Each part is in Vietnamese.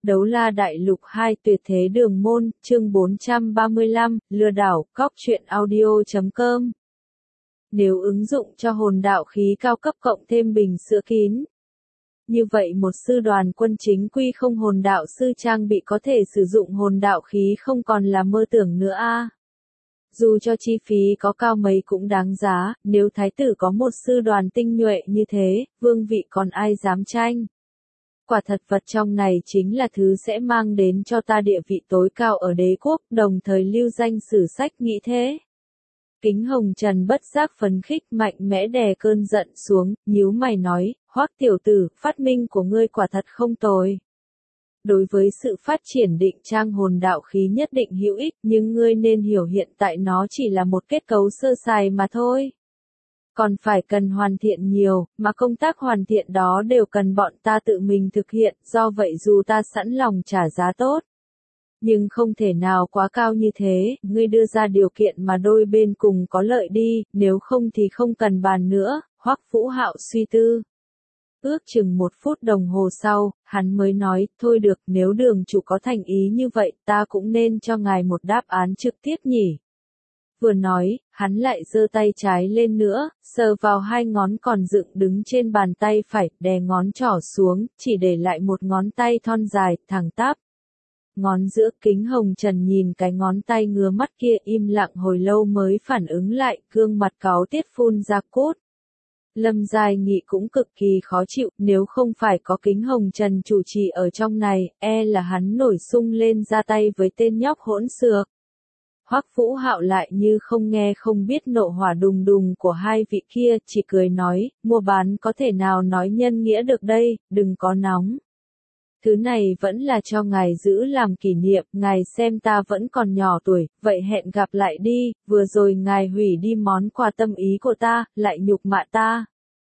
Đấu la đại lục 2 tuyệt thế đường môn, chương 435, lừa đảo, cóc truyện audio.com. Nếu ứng dụng cho hồn đạo khí cao cấp cộng thêm bình sữa kín. Như vậy một sư đoàn quân chính quy không hồn đạo sư trang bị có thể sử dụng hồn đạo khí không còn là mơ tưởng nữa a. Dù cho chi phí có cao mấy cũng đáng giá, nếu thái tử có một sư đoàn tinh nhuệ như thế, vương vị còn ai dám tranh. Quả thật vật trong này chính là thứ sẽ mang đến cho ta địa vị tối cao ở đế quốc, đồng thời lưu danh sử sách nghĩ thế. Kính Hồng Trần bất giác phấn khích mạnh mẽ đè cơn giận xuống, nhíu mày nói, Hoắc tiểu tử, phát minh của ngươi quả thật không tồi. Đối với sự phát triển định trang hồn đạo khí nhất định hữu ích, nhưng ngươi nên hiểu hiện tại nó chỉ là một kết cấu sơ sài mà thôi. Còn phải cần hoàn thiện nhiều, mà công tác hoàn thiện đó đều cần bọn ta tự mình thực hiện, do vậy dù ta sẵn lòng trả giá tốt. Nhưng không thể nào quá cao như thế, ngươi đưa ra điều kiện mà đôi bên cùng có lợi đi, nếu không thì không cần bàn nữa, Hoắc Vũ Hạo suy tư. Ước chừng 1 phút đồng hồ sau, hắn mới nói, thôi được, nếu đường chủ có thành ý như vậy, ta cũng nên cho ngài một đáp án trực tiếp nhỉ. Vừa nói, hắn lại giơ tay trái lên nữa, sờ vào 2 ngón còn dựng đứng trên bàn tay phải, đè ngón trỏ xuống, chỉ để lại một ngón tay thon dài, thẳng tắp. Ngón giữa. Kính Hồng Trần nhìn cái ngón tay ngứa mắt kia im lặng hồi lâu mới phản ứng lại, gương mặt cáu tiết phun ra cốt. Lâm Giai Nghị cũng cực kỳ khó chịu, nếu không phải có Kính Hồng Trần chủ trì ở trong này, là hắn nổi sung lên ra tay với tên nhóc hỗn xược. Hoắc Vũ Hạo lại như không nghe không biết nộ hỏa đùng đùng của hai vị kia, chỉ cười nói, mua bán có thể nào nói nhân nghĩa được đây, đừng có nóng. Thứ này vẫn là cho ngài giữ làm kỷ niệm, ngài xem ta vẫn còn nhỏ tuổi, vậy hẹn gặp lại đi, vừa rồi ngài hủy đi món quà tâm ý của ta, lại nhục mạ ta.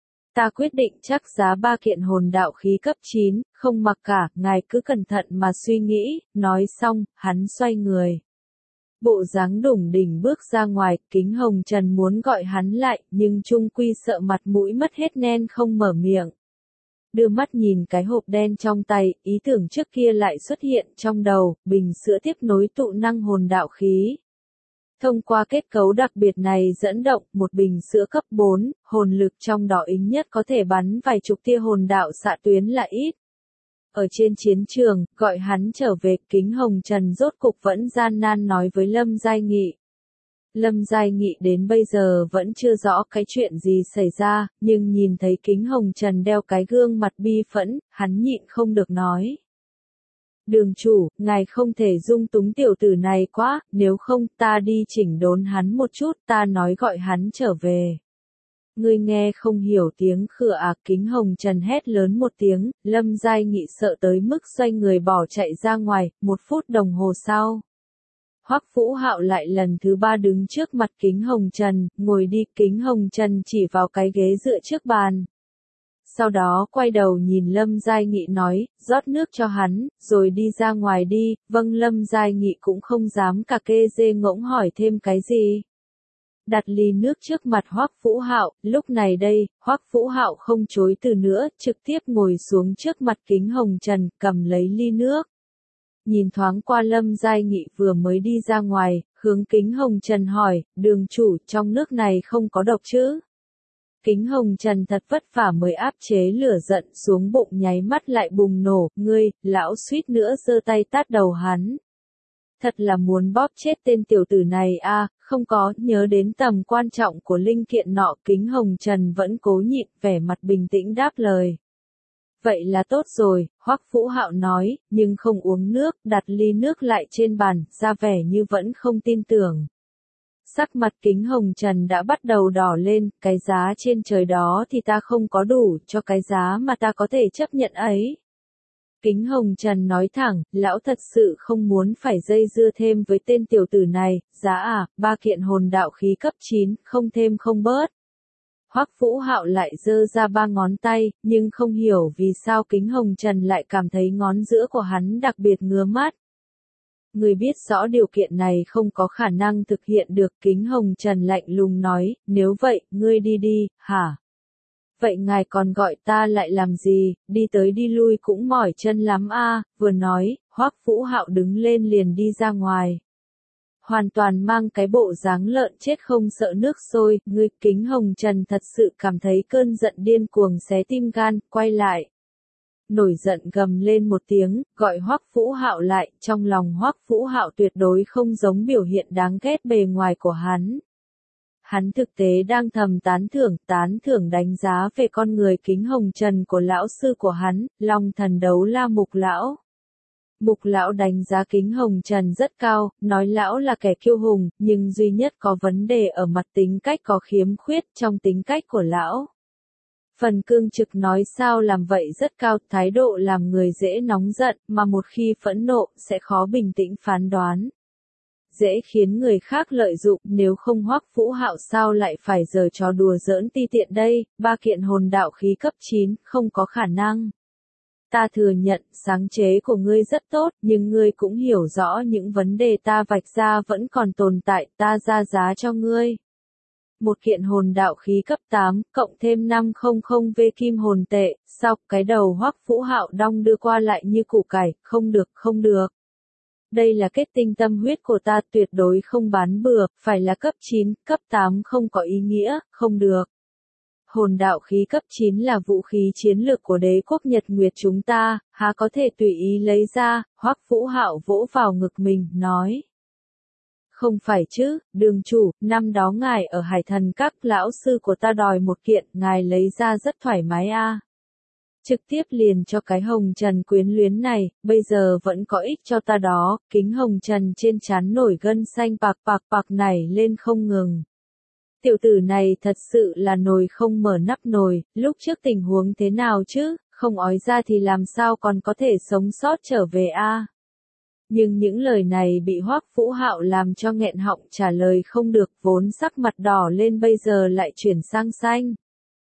Ta quyết định chắc giá 3 kiện hồn đạo khí cấp 9, không mặc cả, ngài cứ cẩn thận mà suy nghĩ, nói xong, hắn xoay người. Bộ dáng đủng đỉnh bước ra ngoài, Kính Hồng Trần muốn gọi hắn lại, nhưng chung quy sợ mặt mũi mất hết nên không mở miệng. Đưa mắt nhìn cái hộp đen trong tay, ý tưởng trước kia lại xuất hiện trong đầu, bình sữa tiếp nối tụ năng hồn đạo khí. Thông qua kết cấu đặc biệt này dẫn động một bình sữa cấp 4, hồn lực trong đó ít nhất có thể bắn vài chục tia hồn đạo xạ tuyến là ít. Ở trên chiến trường, gọi hắn trở về, Kính Hồng Trần rốt cục vẫn gian nan nói với Lâm Giai Nghị. Lâm Giai Nghị đến bây giờ vẫn chưa rõ cái chuyện gì xảy ra, nhưng nhìn thấy Kính Hồng Trần đeo cái gương mặt bi phẫn, hắn nhịn không được nói. Đường chủ, ngài không thể dung túng tiểu tử này quá, nếu không ta đi chỉnh đốn hắn một chút, ta nói gọi hắn trở về. Ngươi nghe không hiểu tiếng khựa à, Kính Hồng Trần hét lớn một tiếng, Lâm Giai Nghị sợ tới mức xoay người bỏ chạy ra ngoài, 1 phút đồng hồ sau. Hoắc Vũ Hạo lại lần thứ 3 đứng trước mặt Kính Hồng Trần, ngồi đi, Kính Hồng Trần chỉ vào cái ghế dựa trước bàn. Sau đó quay đầu nhìn Lâm Giai Nghị nói, rót nước cho hắn, rồi đi ra ngoài đi, vâng Lâm Giai Nghị cũng không dám cà kê dê ngỗng hỏi thêm cái gì. Đặt ly nước trước mặt Hoắc Vũ Hạo, lúc này đây, Hoắc Vũ Hạo không chối từ nữa, trực tiếp ngồi xuống trước mặt Kính Hồng Trần, cầm lấy ly nước. Nhìn thoáng qua Lâm Giai Nghị vừa mới đi ra ngoài, hướng Kính Hồng Trần hỏi, đường chủ, trong nước này không có độc chứ? Kính Hồng Trần thật vất vả mới áp chế lửa giận xuống bụng nháy mắt lại bùng nổ, ngươi, lão suýt nữa giơ tay tát đầu hắn. Thật là muốn bóp chết tên tiểu tử này a, không có, nhớ đến tầm quan trọng của linh kiện nọ, Kính Hồng Trần vẫn cố nhịn, vẻ mặt bình tĩnh đáp lời. Vậy là tốt rồi, Hoắc Vũ Hạo nói, nhưng không uống nước, đặt ly nước lại trên bàn, ra vẻ như vẫn không tin tưởng. Sắc mặt Kính Hồng Trần đã bắt đầu đỏ lên, cái giá trên trời đó thì ta không có đủ cho cái giá mà ta có thể chấp nhận ấy. Kính Hồng Trần nói thẳng, lão thật sự không muốn phải dây dưa thêm với tên tiểu tử này, giá 3 kiện hồn đạo khí cấp 9, không thêm không bớt. Hoắc Vũ Hạo lại giơ ra 3 ngón tay, nhưng không hiểu vì sao Kính Hồng Trần lại cảm thấy ngón giữa của hắn đặc biệt ngứa mắt. Người biết rõ điều kiện này không có khả năng thực hiện được, Kính Hồng Trần lạnh lùng nói, nếu vậy, ngươi đi đi, hả? Vậy ngài còn gọi ta lại làm gì, đi tới đi lui cũng mỏi chân lắm a. Vừa nói, Hoắc Vũ Hạo đứng lên liền đi ra ngoài. Hoàn toàn mang cái bộ dáng lợn chết không sợ nước sôi, ngươi. Kính Hồng Trần thật sự cảm thấy cơn giận điên cuồng xé tim gan, quay lại. Nổi giận gầm lên một tiếng, gọi Hoắc Vũ Hạo lại, trong lòng Hoắc Vũ Hạo tuyệt đối không giống biểu hiện đáng ghét bề ngoài của hắn. Hắn thực tế đang thầm tán thưởng đánh giá về con người Kính Hồng Trần của lão sư của hắn, Long Thần Đấu La Mục Lão. Mục Lão đánh giá Kính Hồng Trần rất cao, nói lão là kẻ kiêu hùng, nhưng duy nhất có vấn đề ở mặt tính cách có khiếm khuyết trong tính cách của lão. Phần cương trực nói sao làm vậy rất cao, thái độ làm người dễ nóng giận, mà một khi phẫn nộ, sẽ khó bình tĩnh phán đoán. Dễ khiến người khác lợi dụng, nếu không Hoắc Vũ Hạo sao lại phải giở trò đùa giỡn ti tiện đây, 3 kiện hồn đạo khí cấp 9, không có khả năng. Ta thừa nhận, sáng chế của ngươi rất tốt, nhưng ngươi cũng hiểu rõ những vấn đề ta vạch ra vẫn còn tồn tại, ta ra giá cho ngươi. Một kiện hồn đạo khí cấp 8, cộng thêm 500V kim hồn tệ, sau cái đầu Hoắc Vũ Hạo đong đưa qua lại như củ cải, không được. Đây là kết tinh tâm huyết của ta, tuyệt đối không bán bừa, phải là cấp 9, cấp 8 không có ý nghĩa, không được. Hồn đạo khí cấp 9 là vũ khí chiến lược của đế quốc Nhật Nguyệt chúng ta, há có thể tùy ý lấy ra. Hoắc Vũ Hạo vỗ vào ngực mình, nói. Không phải chứ, đường chủ, năm đó ngài ở Hải Thần Các, lão sư của ta đòi một kiện, ngài lấy ra rất thoải mái a. Trực tiếp liền cho cái Hồng Trần quyến luyến này, bây giờ vẫn có ích cho ta đó. Kính Hồng Trần trên trán nổi gân xanh bạc nảy lên không ngừng. Tiểu tử này thật sự là nồi không mở nắp nồi, lúc trước tình huống thế nào chứ, không ói ra thì làm sao còn có thể sống sót trở về a? Nhưng những lời này bị Hoắc Vũ Hạo làm cho nghẹn họng trả lời không được, vốn sắc mặt đỏ lên bây giờ lại chuyển sang xanh.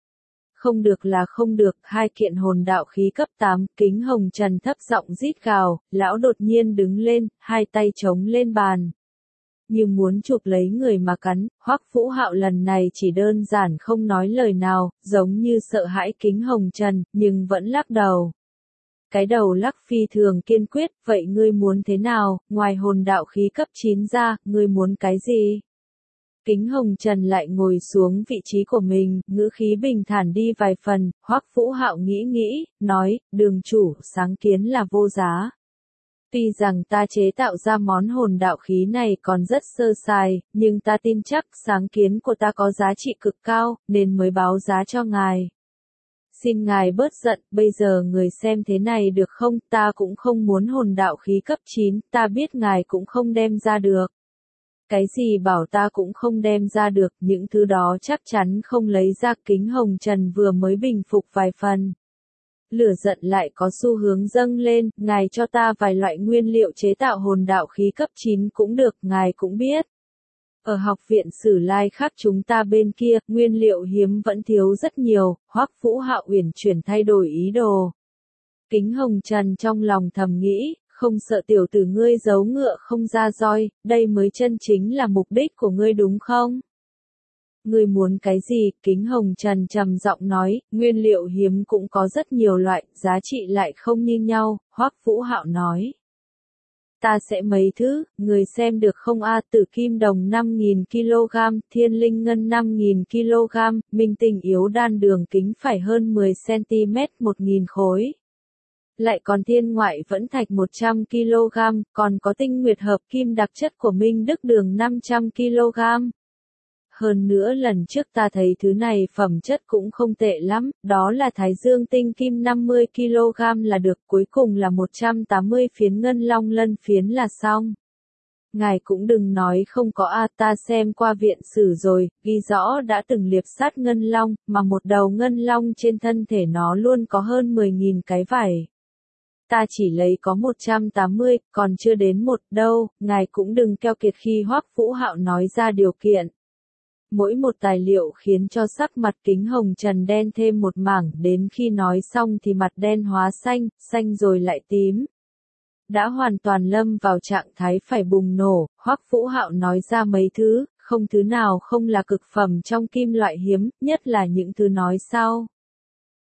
Không được là không được, 2 kiện hồn đạo khí cấp 8, Kính Hồng Trần thấp giọng rít gào, lão đột nhiên đứng lên, 2 tay chống lên bàn. Như muốn chụp lấy người mà cắn, Hoắc Vũ Hạo lần này chỉ đơn giản không nói lời nào, giống như sợ hãi Kính Hồng Trần, nhưng vẫn lắc đầu. Cái đầu lắc phi thường kiên quyết, vậy ngươi muốn thế nào, ngoài hồn đạo khí cấp 9 ra, ngươi muốn cái gì? Kính Hồng Trần lại ngồi xuống vị trí của mình, ngữ khí bình thản đi vài phần. Hoắc Vũ Hạo nghĩ, nói, đường chủ, sáng kiến là vô giá. Tuy rằng ta chế tạo ra món hồn đạo khí này còn rất sơ sài, nhưng ta tin chắc sáng kiến của ta có giá trị cực cao, nên mới báo giá cho ngài. Xin ngài bớt giận, bây giờ người xem thế này được không, ta cũng không muốn hồn đạo khí cấp 9, ta biết ngài cũng không đem ra được. Cái gì bảo ta cũng không đem ra được, những thứ đó chắc chắn không lấy ra. Kính Hồng Trần vừa mới bình phục vài phần. Lửa giận lại có xu hướng dâng lên, ngài cho ta vài loại nguyên liệu chế tạo hồn đạo khí cấp 9 cũng được, ngài cũng biết. Ở học viện Sử Lai khác chúng ta bên kia, nguyên liệu hiếm vẫn thiếu rất nhiều, Hoắc Vũ Hạo uyển chuyển thay đổi ý đồ. Kính Hồng Trần trong lòng thầm nghĩ, không sợ tiểu tử ngươi giấu ngựa không ra roi, đây mới chân chính là mục đích của ngươi đúng không? Ngươi muốn cái gì? Kính Hồng Trần trầm giọng nói, nguyên liệu hiếm cũng có rất nhiều loại, giá trị lại không như nhau, Hoắc Vũ Hạo nói. Ta sẽ mấy thứ, người xem được không a? Tử kim đồng 5.000kg, thiên linh ngân 5.000kg, minh tinh yếu đan đường kính phải hơn 10cm 1.000 khối. Lại còn thiên ngoại vẫn thạch 100kg, còn có tinh nguyệt hợp kim đặc chất của Minh Đức đường 500kg. Hơn nữa lần trước ta thấy thứ này phẩm chất cũng không tệ lắm, đó là Thái Dương tinh kim 50kg là được, cuối cùng là 180 phiến ngân long lân phiến là xong. Ngài cũng đừng nói không có a, ta xem qua viện sử rồi, ghi rõ đã từng liệp sát ngân long, mà một đầu ngân long trên thân thể nó luôn có hơn 10.000 cái vảy. Ta chỉ lấy có 180, còn chưa đến một đâu, ngài cũng đừng keo kiệt khi Hoắc Vũ Hạo nói ra điều kiện. Mỗi một tài liệu khiến cho sắc mặt Kính Hồng Trần đen thêm một mảng, đến khi nói xong thì mặt đen hóa xanh, xanh rồi lại tím. Đã hoàn toàn lâm vào trạng thái phải bùng nổ, Hoắc Vũ Hạo nói ra mấy thứ, không thứ nào không là cực phẩm trong kim loại hiếm, nhất là những thứ nói sau.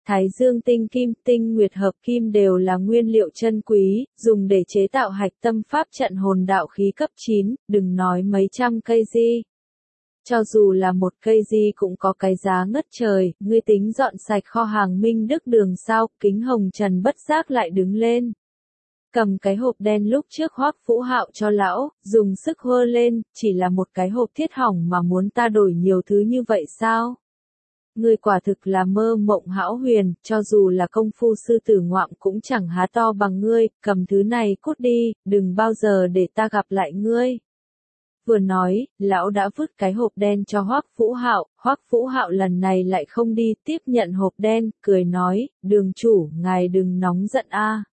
Thái dương tinh kim, tinh nguyệt hợp kim đều là nguyên liệu chân quý, dùng để chế tạo hạch tâm pháp trận hồn đạo khí cấp 9, đừng nói mấy trăm cây di. Cho dù là một cây di cũng có cái giá ngất trời, ngươi tính dọn sạch kho hàng Minh Đức Đường sao, Kính Hồng Trần bất giác lại đứng lên. Cầm cái hộp đen lúc trước Hoắc Vũ Hạo cho lão, dùng sức hơ lên, chỉ là một cái hộp thiết hỏng mà muốn ta đổi nhiều thứ như vậy sao? Ngươi quả thực là mơ mộng hão huyền, cho dù là công phu sư tử ngoạm cũng chẳng há to bằng ngươi, cầm thứ này cút đi, đừng bao giờ để ta gặp lại ngươi. Vừa nói, lão đã vứt cái hộp đen cho Hoắc Vũ Hạo lần này lại không đi, tiếp nhận hộp đen, cười nói, đường chủ, ngài đừng nóng giận a.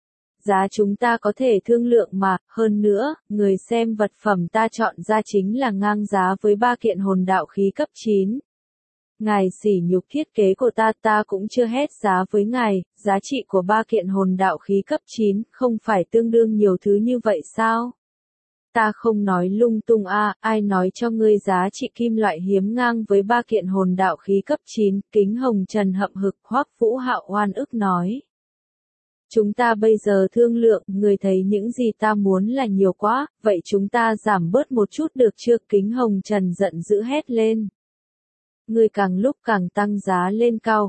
Giá chúng ta có thể thương lượng mà, hơn nữa, người xem vật phẩm ta chọn ra chính là ngang giá với 3 kiện hồn đạo khí cấp 9. Ngài sỉ nhục thiết kế của ta cũng chưa hết giá với ngài, giá trị của 3 kiện hồn đạo khí cấp 9, không phải tương đương nhiều thứ như vậy sao? Ta không nói lung tung ai nói cho ngươi giá trị kim loại hiếm ngang với 3 kiện hồn đạo khí cấp 9, Kính Hồng Trần hậm hực, Hoắc Vũ Hạo oan ức nói. Chúng ta bây giờ thương lượng, người thấy những gì ta muốn là nhiều quá, vậy chúng ta giảm bớt một chút được chưa? Kính Hồng Trần giận dữ hét lên. Người càng lúc càng tăng giá lên cao,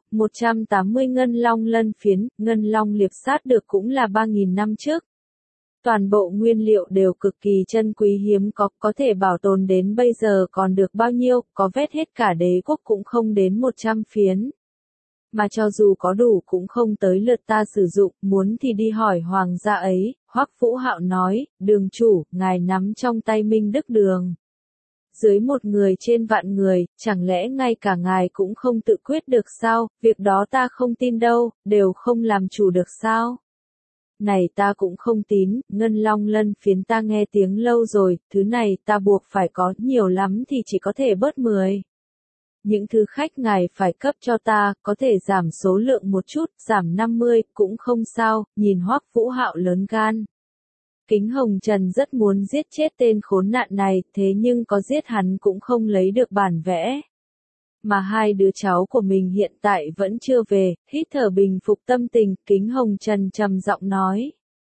180 ngân long lân phiến, ngân long liệp sát được cũng là 3.000 năm trước. Toàn bộ nguyên liệu đều cực kỳ chân quý hiếm có thể bảo tồn đến bây giờ còn được bao nhiêu, có vét hết cả đế quốc cũng không đến 100 phiến. Mà cho dù có đủ cũng không tới lượt ta sử dụng, muốn thì đi hỏi hoàng gia ấy, Hoắc Vũ Hạo nói, đường chủ, ngài nắm trong tay Minh Đức Đường. Dưới một người trên vạn người, chẳng lẽ ngay cả ngài cũng không tự quyết được sao, việc đó ta không tin đâu, đều không làm chủ được sao. Này ta cũng không tín, ngân long lân phiến ta nghe tiếng lâu rồi, thứ này ta buộc phải có, nhiều lắm thì chỉ có thể bớt 10. Những thứ khách ngài phải cấp cho ta, có thể giảm số lượng một chút, giảm 50, cũng không sao, nhìn Hoắc Vũ Hạo lớn gan. Kính Hồng Trần rất muốn giết chết tên khốn nạn này, thế nhưng có giết hắn cũng không lấy được bản vẽ. Mà hai đứa cháu của mình hiện tại vẫn chưa về, hít thở bình phục tâm tình, Kính Hồng Trần trầm giọng nói.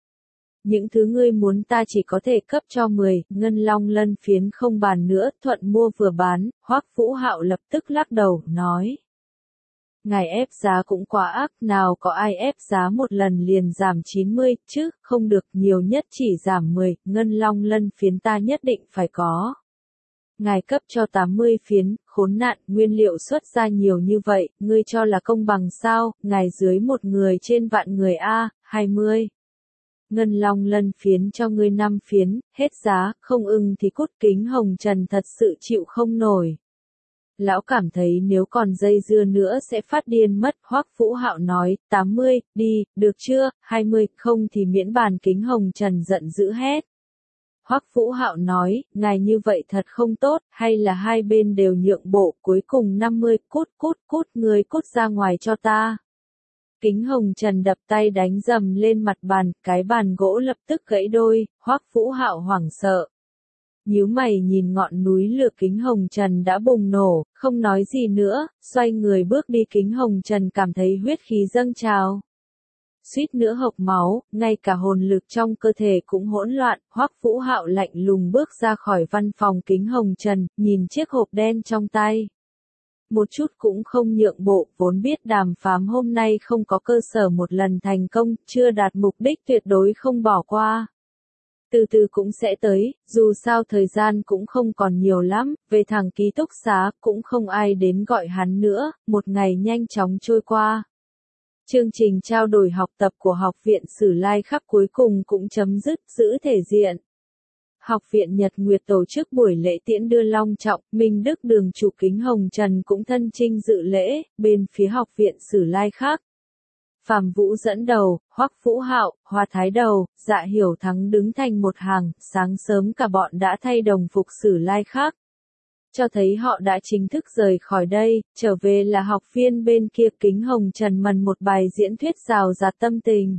Những thứ ngươi muốn ta chỉ có thể cấp cho 10, ngân long lân phiến không bàn nữa, thuận mua vừa bán, Hoắc Vũ Hạo lập tức lắc đầu, nói. Ngài ép giá cũng quá ác, nào có ai ép giá một lần liền giảm 90, chứ, không được, nhiều nhất chỉ giảm 10, ngân long lân phiến ta nhất định phải có. Ngài cấp cho 80 phiến, khốn nạn, nguyên liệu xuất ra nhiều như vậy, ngươi cho là công bằng sao, ngài dưới một người trên vạn người 20. Ngân long lân phiến cho ngươi 5 phiến, hết giá, không ưng thì cút. Kính Hồng Trần thật sự chịu không nổi. Lão cảm thấy nếu còn dây dưa nữa sẽ phát điên mất, Hoắc Vũ Hạo nói, 80, đi, được chưa, 20, không thì miễn bàn. Kính Hồng Trần giận dữ hét. Hoắc Vũ Hạo nói, ngài như vậy thật không tốt, hay là hai bên đều nhượng bộ, cuối cùng 50, cút, ngươi cút ra ngoài cho ta. Kính Hồng Trần đập tay đánh dầm lên mặt bàn, cái bàn gỗ lập tức gãy đôi, Hoắc Vũ Hạo hoảng sợ. Nhíu mày nhìn ngọn núi lửa. Kính Hồng Trần đã bùng nổ, không nói gì nữa, xoay người bước đi. Kính Hồng Trần cảm thấy huyết khí dâng trào. Suýt nữa hộc máu, ngay cả hồn lực trong cơ thể cũng hỗn loạn, Hoắc Vũ Hạo lạnh lùng bước ra khỏi văn phòng Kính Hồng Trần, nhìn chiếc hộp đen trong tay. Một chút cũng không nhượng bộ, vốn biết đàm phán hôm nay không có cơ sở một lần thành công, chưa đạt mục đích tuyệt đối không bỏ qua. Từ từ cũng sẽ tới, dù sao thời gian cũng không còn nhiều lắm, về thẳng ký túc xá, cũng không ai đến gọi hắn nữa, một ngày nhanh chóng trôi qua. Chương trình trao đổi học tập của Học viện Sử Lai Khắc cuối cùng cũng chấm dứt, giữ thể diện. Học viện Nhật Nguyệt tổ chức buổi lễ tiễn đưa long trọng, Minh Đức Đường chủ Kính Hồng Trần cũng thân chinh dự lễ, bên phía Học viện Sử Lai Khắc. Phạm Vũ dẫn đầu, Hoắc Vũ Hạo, Hoa Thái đầu, Dạ Hiểu Thắng đứng thành một hàng, sáng sớm cả bọn đã thay đồng phục Sử Lai Khắc. Cho thấy họ đã chính thức rời khỏi đây, trở về là học viên bên kia. Kính Hồng Trần mần một bài diễn thuyết rào rạt tâm tình.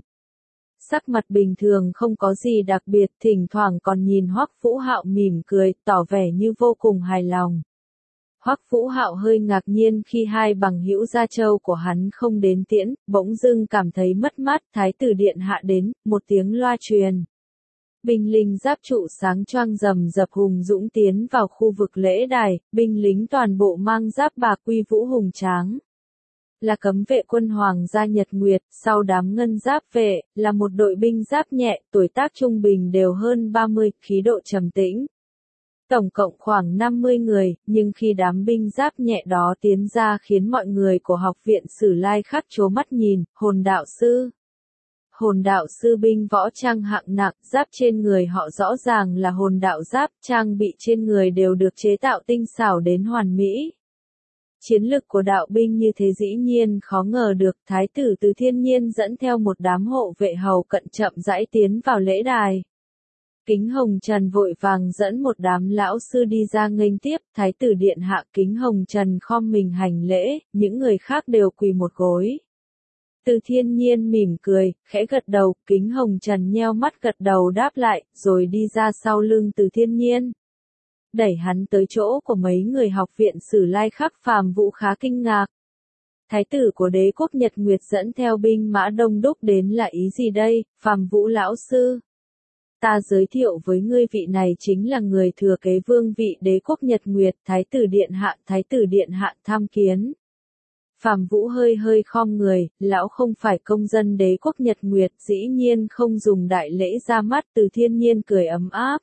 Sắc mặt bình thường không có gì đặc biệt, thỉnh thoảng còn nhìn Hoắc Vũ Hạo mỉm cười, tỏ vẻ như vô cùng hài lòng. Hoắc Vũ Hạo hơi ngạc nhiên khi hai bằng hữu gia châu của hắn không đến tiễn, bỗng dưng cảm thấy mất mát, thái tử điện hạ đến, một tiếng loa truyền. Binh lính giáp trụ sáng choang rầm rập hùng dũng tiến vào khu vực lễ đài, binh lính toàn bộ mang giáp bạc uy vũ hùng tráng. Là cấm vệ quân Hoàng gia Nhật Nguyệt, sau đám ngân giáp vệ, là một đội binh giáp nhẹ, tuổi tác trung bình đều hơn 30, khí độ trầm tĩnh. Tổng cộng khoảng 50 người, nhưng khi đám binh giáp nhẹ đó tiến ra khiến mọi người của học viện Sử Lai Khắc trố mắt nhìn, hồn đạo sư. Hồn đạo sư binh võ trang hạng nặng, giáp trên người họ rõ ràng là hồn đạo giáp, trang bị trên người đều được chế tạo tinh xảo đến hoàn mỹ. Chiến lực của đạo binh như thế dĩ nhiên khó ngờ được, thái tử Từ Thiên Nhiên dẫn theo một đám hộ vệ hầu cận chậm rãi tiến vào lễ đài. Kính Hồng Trần vội vàng dẫn một đám lão sư đi ra nghênh tiếp, thái tử điện hạ. Kính Hồng Trần khom mình hành lễ, những người khác đều quỳ một gối. Từ Thiên Nhiên mỉm cười, khẽ gật đầu, Kính Hồng Trần nheo mắt gật đầu đáp lại, rồi đi ra sau lưng Từ Thiên Nhiên. Đẩy hắn tới chỗ của mấy người học viện Sử Lai Khắc. Phàm Vũ khá kinh ngạc. Thái tử của đế quốc Nhật Nguyệt dẫn theo binh mã đông đúc đến là ý gì đây, Phàm Vũ lão sư? Ta giới thiệu với ngươi, vị này chính là người thừa kế vương vị đế quốc Nhật Nguyệt, thái tử điện hạ tham kiến. Phàm Vũ hơi khom người, lão không phải công dân đế quốc Nhật Nguyệt, dĩ nhiên không dùng đại lễ ra mắt. Từ Thiên Nhiên cười ấm áp.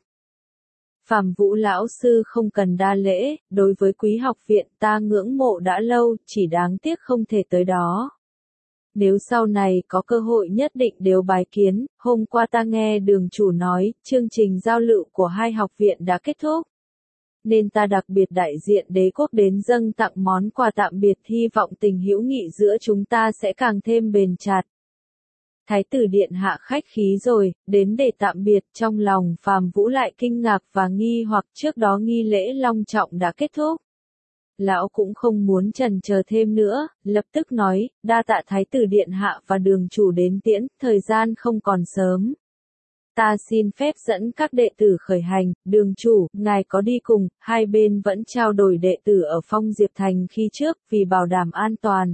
Phàm Vũ lão sư không cần đa lễ, đối với quý học viện ta ngưỡng mộ đã lâu, chỉ đáng tiếc không thể tới đó. Nếu sau này có cơ hội nhất định đều bái kiến. Hôm qua ta nghe đường chủ nói, chương trình giao lưu của hai học viện đã kết thúc. Nên ta đặc biệt đại diện đế quốc đến dâng tặng món quà tạm biệt, hy vọng tình hữu nghị giữa chúng ta sẽ càng thêm bền chặt. Thái tử điện hạ khách khí rồi, đến để tạm biệt. Trong lòng Phàm Vũ lại kinh ngạc và nghi hoặc, trước đó nghi lễ long trọng đã kết thúc. Lão cũng không muốn chần chờ thêm nữa, lập tức nói, đa tạ thái tử điện hạ và đường chủ đến tiễn, thời gian không còn sớm. Ta xin phép dẫn các đệ tử khởi hành. Đường chủ, ngài có đi cùng? Hai bên vẫn trao đổi đệ tử ở Phong Diệp Thành khi trước, vì bảo đảm an toàn.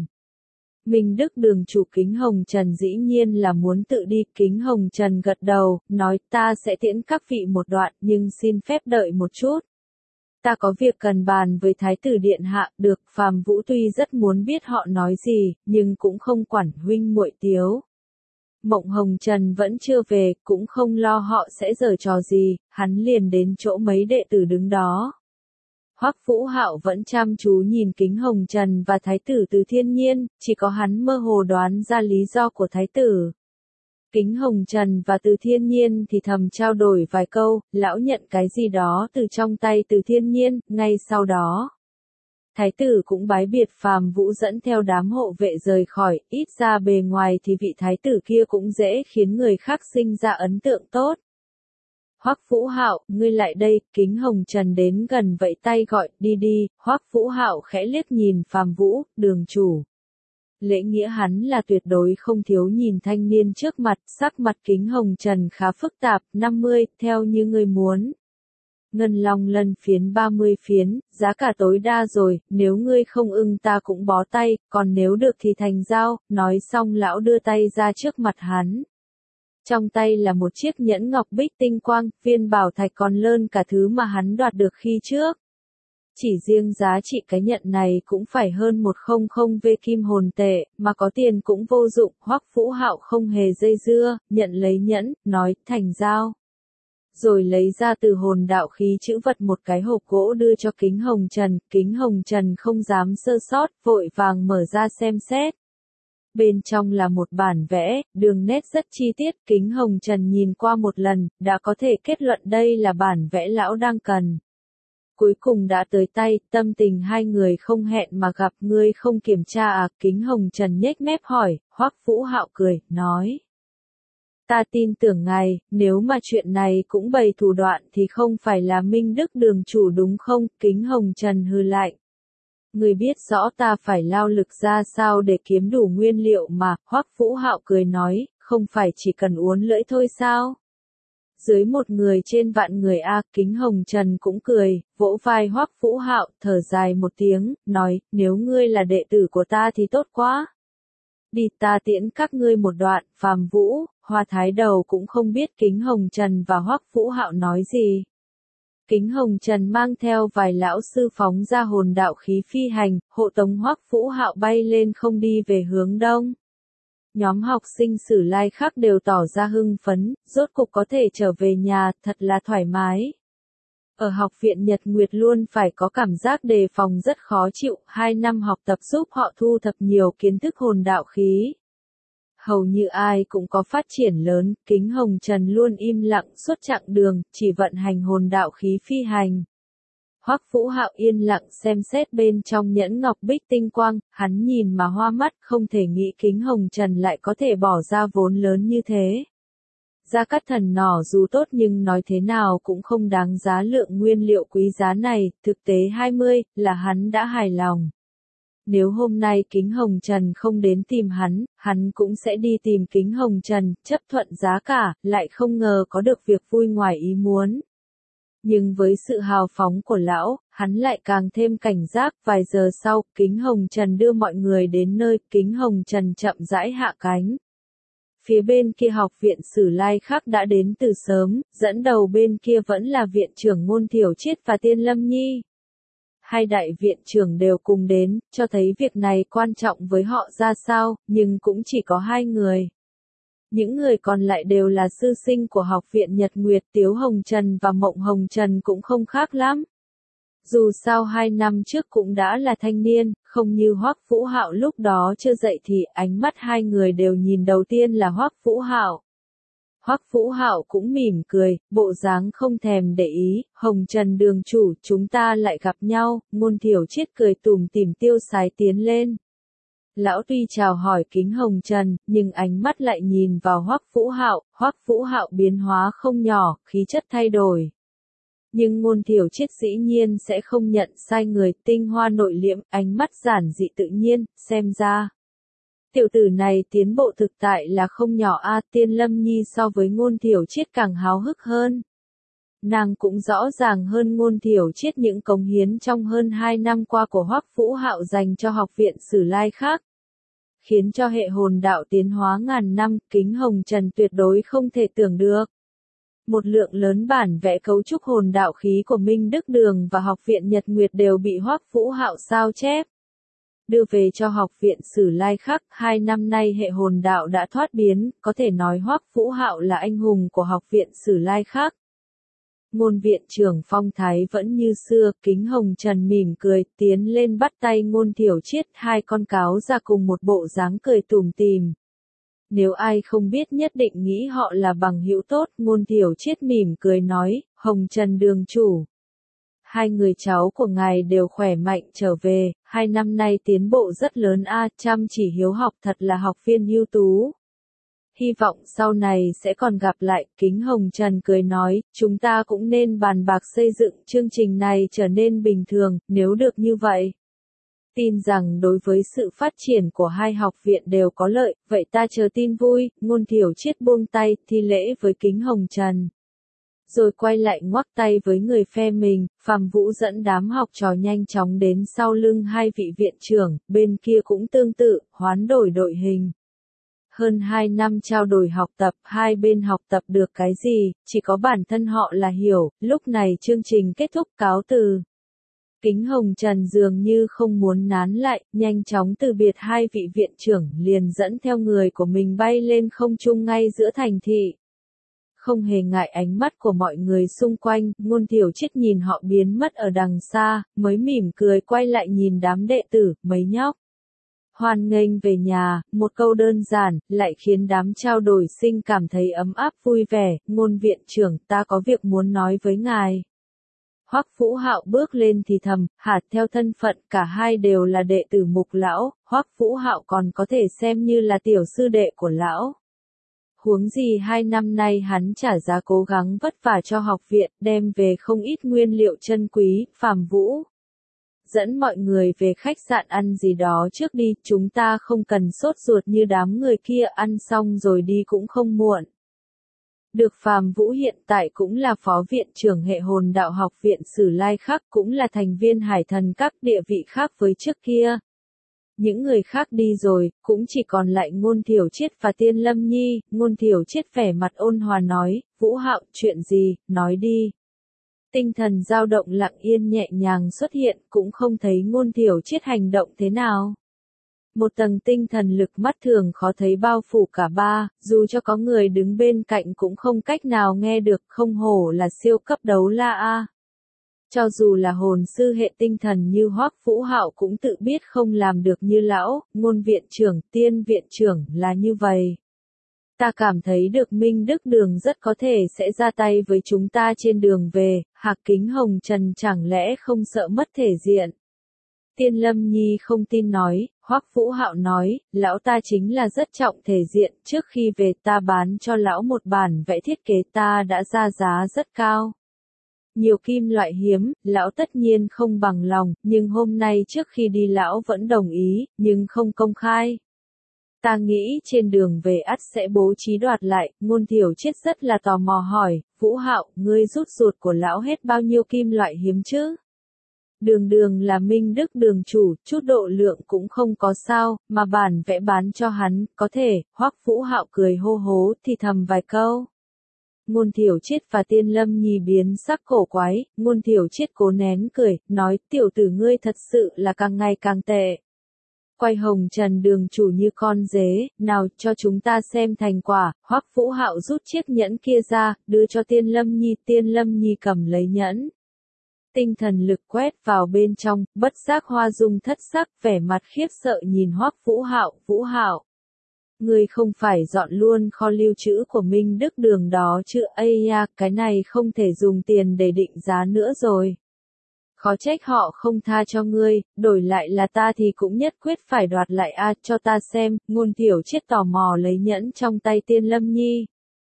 Minh Đức đường chủ Kính Hồng Trần dĩ nhiên là muốn tự đi. Kính Hồng Trần gật đầu, nói, ta sẽ tiễn các vị một đoạn, nhưng xin phép đợi một chút. Ta có việc cần bàn với thái tử điện hạ. Được. Phàm Vũ tuy rất muốn biết họ nói gì, nhưng cũng không quản huynh muội tiếu. Mộng Hồng Trần vẫn chưa về, cũng không lo họ sẽ giở trò gì, hắn liền đến chỗ mấy đệ tử đứng đó. Hoắc Vũ Hạo vẫn chăm chú nhìn Kính Hồng Trần và thái tử Từ Thiên Nhiên, chỉ có hắn mơ hồ đoán ra lý do của thái tử. Kính Hồng Trần và Từ Thiên Nhiên thì thầm trao đổi vài câu, lão nhận cái gì đó từ trong tay Từ Thiên Nhiên. Ngay sau đó, thái tử cũng bái biệt. Phàm Vũ dẫn theo đám hộ vệ rời khỏi, ít ra bề ngoài thì vị thái tử kia cũng dễ khiến người khác sinh ra ấn tượng tốt. Hoắc Vũ Hạo, ngươi lại đây. Kính Hồng Trần đến gần vẫy tay gọi, đi đi. Hoắc Vũ Hạo khẽ liếc nhìn Phàm Vũ, đường chủ. Lễ nghĩa hắn là tuyệt đối không thiếu. Nhìn thanh niên trước mặt, sắc mặt Kính Hồng Trần khá phức tạp. 50, theo như ngươi muốn. Ngân Long Lân phiến 30 phiến, giá cả tối đa rồi, nếu ngươi không ưng ta cũng bó tay, còn nếu được thì thành giao. Nói xong lão đưa tay ra trước mặt hắn. Trong tay là một chiếc nhẫn ngọc bích tinh quang, viên bảo thạch còn lớn cả thứ mà hắn đoạt được khi trước. Chỉ riêng giá trị cái nhẫn này cũng phải hơn 100 V kim hồn tệ, mà có tiền cũng vô dụng. Hoắc Vũ Hạo không hề dây dưa, nhận lấy nhẫn, nói, thành giao. Rồi lấy ra từ hồn đạo khí chữ vật một cái hộp gỗ đưa cho Kính Hồng Trần. Kính Hồng Trần không dám sơ sót, vội vàng mở ra xem xét. Bên trong là một bản vẽ, đường nét rất chi tiết. Kính Hồng Trần nhìn qua một lần, đã có thể kết luận đây là bản vẽ lão đang cần. Cuối cùng đã tới tay, tâm tình hai người không hẹn mà gặp. Ngươi không kiểm tra à? Kính Hồng Trần nhếch mép hỏi. Hoắc Vũ Hạo cười, nói. Ta tin tưởng ngài, nếu mà chuyện này cũng bày thủ đoạn thì không phải là Minh Đức đường chủ đúng không? Kính Hồng Trần hừ lạnh. Người biết rõ ta phải lao lực ra sao để kiếm đủ nguyên liệu mà. Hoắc Vũ Hạo cười nói, không phải chỉ cần uốn lưỡi thôi sao? Dưới một người trên vạn người a, Kính Hồng Trần cũng cười, vỗ vai Hoắc Vũ Hạo, thở dài một tiếng, nói, nếu ngươi là đệ tử của ta thì tốt quá. Đi ta tiễn các ngươi một đoạn, Phàm Vũ, Hoa Thái Đầu cũng không biết Kính Hồng Trần và Hoắc Vũ Hạo nói gì. Kính Hồng Trần mang theo vài lão sư phóng ra hồn đạo khí phi hành, hộ tống Hoắc Vũ Hạo bay lên không đi về hướng đông. Nhóm học sinh Sử Lai khác đều tỏ ra hưng phấn, rốt cục có thể trở về nhà, thật là thoải mái. Ở học viện Nhật Nguyệt luôn phải có cảm giác đề phòng rất khó chịu, 2 năm học tập giúp họ thu thập nhiều kiến thức hồn đạo khí. Hầu như ai cũng có phát triển lớn, Kính Hồng Trần luôn im lặng suốt chặng đường, chỉ vận hành hồn đạo khí phi hành. Hoắc Vũ Hạo yên lặng xem xét bên trong nhẫn ngọc bích tinh quang, hắn nhìn mà hoa mắt, không thể nghĩ Kính Hồng Trần lại có thể bỏ ra vốn lớn như thế. Gia Cát Thần nỏ dù tốt nhưng nói thế nào cũng không đáng giá lượng nguyên liệu quý giá này, thực tế 20, là hắn đã hài lòng. Nếu hôm nay Kính Hồng Trần không đến tìm hắn cũng sẽ đi tìm Kính Hồng Trần, chấp thuận giá cả, lại không ngờ có được việc vui ngoài ý muốn. Nhưng với sự hào phóng của lão, hắn lại càng thêm cảnh giác. Vài giờ sau, Kính Hồng Trần đưa mọi người đến nơi, Kính Hồng Trần chậm rãi hạ cánh. Phía bên kia học viện Sử Lai khác đã đến từ sớm, dẫn đầu bên kia vẫn là viện trưởng Ngôn Thiểu Triết và Tiên Lâm Nhi. Hai đại viện trưởng đều cùng đến, cho thấy việc này quan trọng với họ ra sao, nhưng cũng chỉ có 2 người. Những người còn lại đều là sư sinh của học viện Nhật Nguyệt, Tiếu Hồng Trần và Mộng Hồng Trần cũng không khác lắm. Dù sao 2 năm trước cũng đã là thanh niên, không như Hoắc Vũ Hạo lúc đó chưa dậy thì ánh mắt 2 người đều nhìn đầu tiên là Hoắc Vũ Hạo. Hoắc Vũ Hạo cũng mỉm cười, bộ dáng không thèm để ý, Hồng Trần đường chủ, chúng ta lại gặp nhau, Ngôn Thiểu Triết cười tủm tỉm tiêu sái tiến lên. Lão tuy chào hỏi Kính Hồng Trần, nhưng ánh mắt lại nhìn vào Hoắc Vũ Hạo biến hóa không nhỏ, khí chất thay đổi. Nhưng Ngôn Thiểu Triết dĩ nhiên sẽ không nhận sai người, tinh hoa nội liễm, ánh mắt giản dị tự nhiên, xem ra. Tiểu tử này tiến bộ thực tại là không nhỏ a. Tiên Lâm Nhi so với Ngôn Thiểu Triết càng háo hức hơn. Nàng cũng rõ ràng hơn Ngôn Thiểu Triết những cống hiến trong hơn 2 năm qua của Hoắc Vũ Hạo dành cho học viện Sử Lai khác. Khiến cho hệ hồn đạo tiến hóa ngàn năm, Kính Hồng Trần tuyệt đối không thể tưởng được. Một lượng lớn bản vẽ cấu trúc hồn đạo khí của Minh Đức Đường và học viện Nhật Nguyệt đều bị Hoắc Vũ Hạo sao chép. Đưa về cho học viện Sử Lai khác, 2 năm nay hệ hồn đạo đã thoát biến, có thể nói Hoắc Vũ Hạo là anh hùng của học viện Sử Lai khác. Ngôn viện trưởng phong thái vẫn như xưa, Kính Hồng Trần mỉm cười, tiến lên bắt tay Ngôn Thiểu Triết, 2 con cáo ra cùng một bộ dáng cười tủm tỉm. Nếu ai không biết nhất định nghĩ họ là bằng hữu tốt, Ngôn Thiểu Triết mỉm cười nói, Hồng Trần đường chủ. 2 người cháu của ngài đều khỏe mạnh trở về, 2 năm nay tiến bộ rất lớn a, chăm chỉ hiếu học thật là học viên ưu tú. Hy vọng sau này sẽ còn gặp lại, Kính Hồng Trần cười nói, chúng ta cũng nên bàn bạc xây dựng chương trình này trở nên bình thường, nếu được như vậy. Tin rằng đối với sự phát triển của 2 học viện đều có lợi, vậy ta chờ tin vui. Ngôn Thiểu Triết buông tay, thi lễ với Kính Hồng Trần. Rồi quay lại ngoắc tay với người phe mình, Phàm Vũ dẫn đám học trò nhanh chóng đến sau lưng 2 vị viện trưởng, bên kia cũng tương tự, hoán đổi đội hình. Hơn 2 năm trao đổi học tập, 2 bên học tập được cái gì, chỉ có bản thân họ là hiểu, lúc này chương trình kết thúc cáo từ. Kính Hồng Trần dường như không muốn nán lại, nhanh chóng từ biệt 2 vị viện trưởng, liền dẫn theo người của mình bay lên không trung ngay giữa thành thị. Không hề ngại ánh mắt của mọi người xung quanh, Ngôn Thiểu Triết nhìn họ biến mất ở đằng xa, mới mỉm cười quay lại nhìn đám đệ tử, mấy nhóc. Hoan nghênh về nhà, một câu đơn giản, lại khiến đám trao đổi sinh cảm thấy ấm áp vui vẻ. Ngôn viện trưởng, ta có việc muốn nói với ngài. Hoắc Vũ Hạo bước lên thì thầm, hạt theo thân phận, cả 2 đều là đệ tử Mục lão, Hoắc Vũ Hạo còn có thể xem như là tiểu sư đệ của lão. Huống gì 2 năm nay hắn trả giá cố gắng vất vả cho học viện, đem về không ít nguyên liệu chân quý. Phàm Vũ dẫn mọi người về khách sạn ăn gì đó trước đi, chúng ta không cần sốt ruột như đám người kia, ăn xong rồi đi cũng không muộn. Được Phàm Vũ hiện tại cũng là phó viện trưởng hệ hồn đạo học viện Sử Lai Khắc, cũng là thành viên Hải Thần Các, địa vị khác với trước kia. Những người khác đi rồi, cũng chỉ còn lại Ngôn Thiểu Triết và Tiên Lâm Nhi. Ngôn Thiểu Triết vẻ mặt ôn hòa nói, Vũ Hạo, chuyện gì, nói đi. Tinh thần dao động lặng yên nhẹ nhàng xuất hiện, cũng không thấy Ngôn Thiểu Triết hành động thế nào. Một tầng tinh thần lực mắt thường khó thấy bao phủ cả ba, dù cho có người đứng bên cạnh cũng không cách nào nghe được, không hổ là siêu cấp đấu la A. Cho dù là hồn sư hệ tinh thần như Hoắc Vũ Hạo cũng tự biết không làm được như lão, Ngôn viện trưởng, Tiên viện trưởng là như vậy. Ta cảm thấy được Minh Đức Đường rất có thể sẽ ra tay với chúng ta trên đường về, Hạc Kính Hồng Trần chẳng lẽ không sợ mất thể diện. Tiên Lâm Nhi không tin nói, Hoắc Vũ Hạo nói, lão ta chính là rất trọng thể diện, trước khi về ta bán cho lão một bản vẽ thiết kế ta đã ra giá rất cao. Nhiều kim loại hiếm, lão tất nhiên không bằng lòng, nhưng hôm nay trước khi đi lão vẫn đồng ý, nhưng không công khai. Ta nghĩ trên đường về ắt sẽ bố trí đoạt lại. Ngôn Thiểu Triết rất là tò mò hỏi, Vũ Hạo, ngươi rút ruột của lão hết bao nhiêu kim loại hiếm chứ? Đường Đường là Minh Đức Đường chủ, chút độ lượng cũng không có sao, mà bản vẽ bán cho hắn, có thể. Hoắc Vũ Hạo cười hô hố thì thầm vài câu. Ngôn Thiểu Triết và Tiên Lâm Nhi biến sắc cổ quái, Ngôn Thiểu Triết cố nén cười, nói, tiểu tử ngươi thật sự là càng ngày càng tệ. Quay Hồng Trần Đường chủ như con dế, nào cho chúng ta xem thành quả. Hoắc Vũ Hạo rút chiếc nhẫn kia ra, đưa cho Tiên Lâm Nhi cầm lấy nhẫn. Tinh thần lực quét vào bên trong, bất giác Hoa Dung thất sắc, vẻ mặt khiếp sợ nhìn Hoắc Vũ Hạo, Vũ Hạo. Ngươi không phải dọn luôn kho lưu trữ của Minh Đức Đường đó chứ? Ây ya, cái này không thể dùng tiền để định giá nữa rồi. Khó trách họ không tha cho ngươi, đổi lại là ta thì cũng nhất quyết phải đoạt lại a, cho ta xem. Ngôn Thiểu Triết tò mò lấy nhẫn trong tay Tiên Lâm Nhi.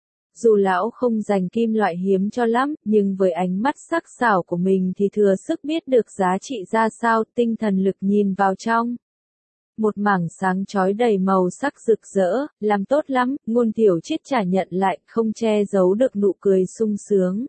Dù lão không dành kim loại hiếm cho lắm, nhưng với ánh mắt sắc sảo của mình thì thừa sức biết được giá trị ra sao. Tinh thần lực nhìn vào trong. Một mảng sáng chói đầy màu sắc rực rỡ, làm tốt lắm. Ngôn Thiểu Triết trả nhận lại, không che giấu được nụ cười sung sướng.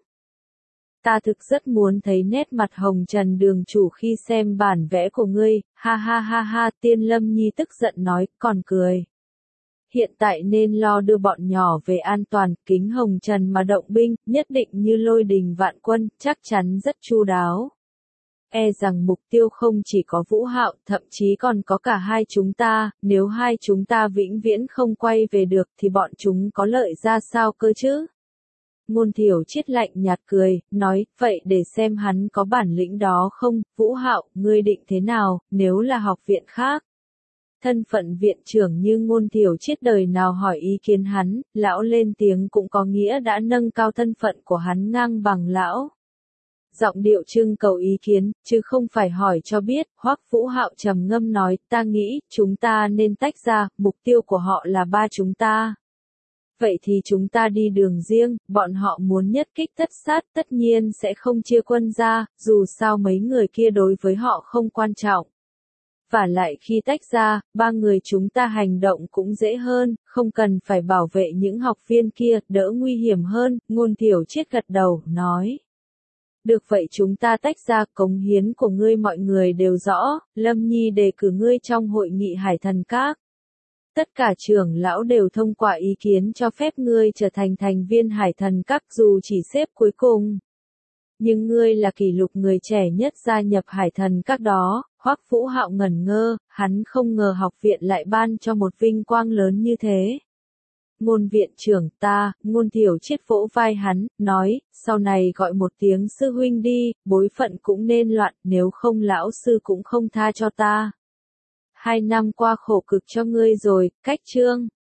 Ta thực rất muốn thấy nét mặt Hồng Trần Đường chủ khi xem bản vẽ của ngươi, ha ha ha ha. Tiên Lâm Nhi tức giận nói, còn cười. Hiện tại nên lo đưa bọn nhỏ về an toàn. Kính Hồng Trần mà động binh, nhất định như lôi đình vạn quân, chắc chắn rất chu đáo. E rằng mục tiêu không chỉ có Vũ Hạo, thậm chí còn có cả hai chúng ta. Nếu hai chúng ta vĩnh viễn không quay về được thì bọn chúng có lợi ra sao cơ chứ? Ngôn Thiểu Triết lạnh nhạt cười, nói, vậy để xem hắn có bản lĩnh đó không. Vũ Hạo, ngươi định thế nào, nếu là học viện khác? Thân phận viện trưởng như Ngôn Thiểu Triết đời nào hỏi ý kiến hắn, lão lên tiếng cũng có nghĩa đã nâng cao thân phận của hắn ngang bằng lão. Giọng điệu trưng cầu ý kiến, chứ không phải hỏi cho biết. Hoắc Vũ Hạo trầm ngâm nói, ta nghĩ, chúng ta nên tách ra, mục tiêu của họ là ba chúng ta. Vậy thì chúng ta đi đường riêng, bọn họ muốn nhất kích tất sát tất nhiên sẽ không chia quân ra, dù sao mấy người kia đối với họ không quan trọng. Và lại khi tách ra, ba người chúng ta hành động cũng dễ hơn, không cần phải bảo vệ những học viên kia, đỡ nguy hiểm hơn. Ngôn Thiểu Triết gật đầu, nói. Được vậy chúng ta tách ra, cống hiến của ngươi mọi người đều rõ, Lâm Nhi đề cử ngươi trong hội nghị Hải Thần Các. Tất cả trưởng lão đều thông qua ý kiến cho phép ngươi trở thành thành viên Hải Thần Các dù chỉ xếp cuối cùng. Nhưng ngươi là kỷ lục người trẻ nhất gia nhập Hải Thần Các đó. Hoắc Vũ Hạo ngẩn ngơ, hắn không ngờ học viện lại ban cho một vinh quang lớn như thế. Ngôn viện trưởng ta, Ngôn Thiểu Triết vỗ vai hắn, nói, sau này gọi một tiếng sư huynh đi, bối phận cũng nên loạn, nếu không lão sư cũng không tha cho ta. 2 năm qua khổ cực cho ngươi rồi. Cách chương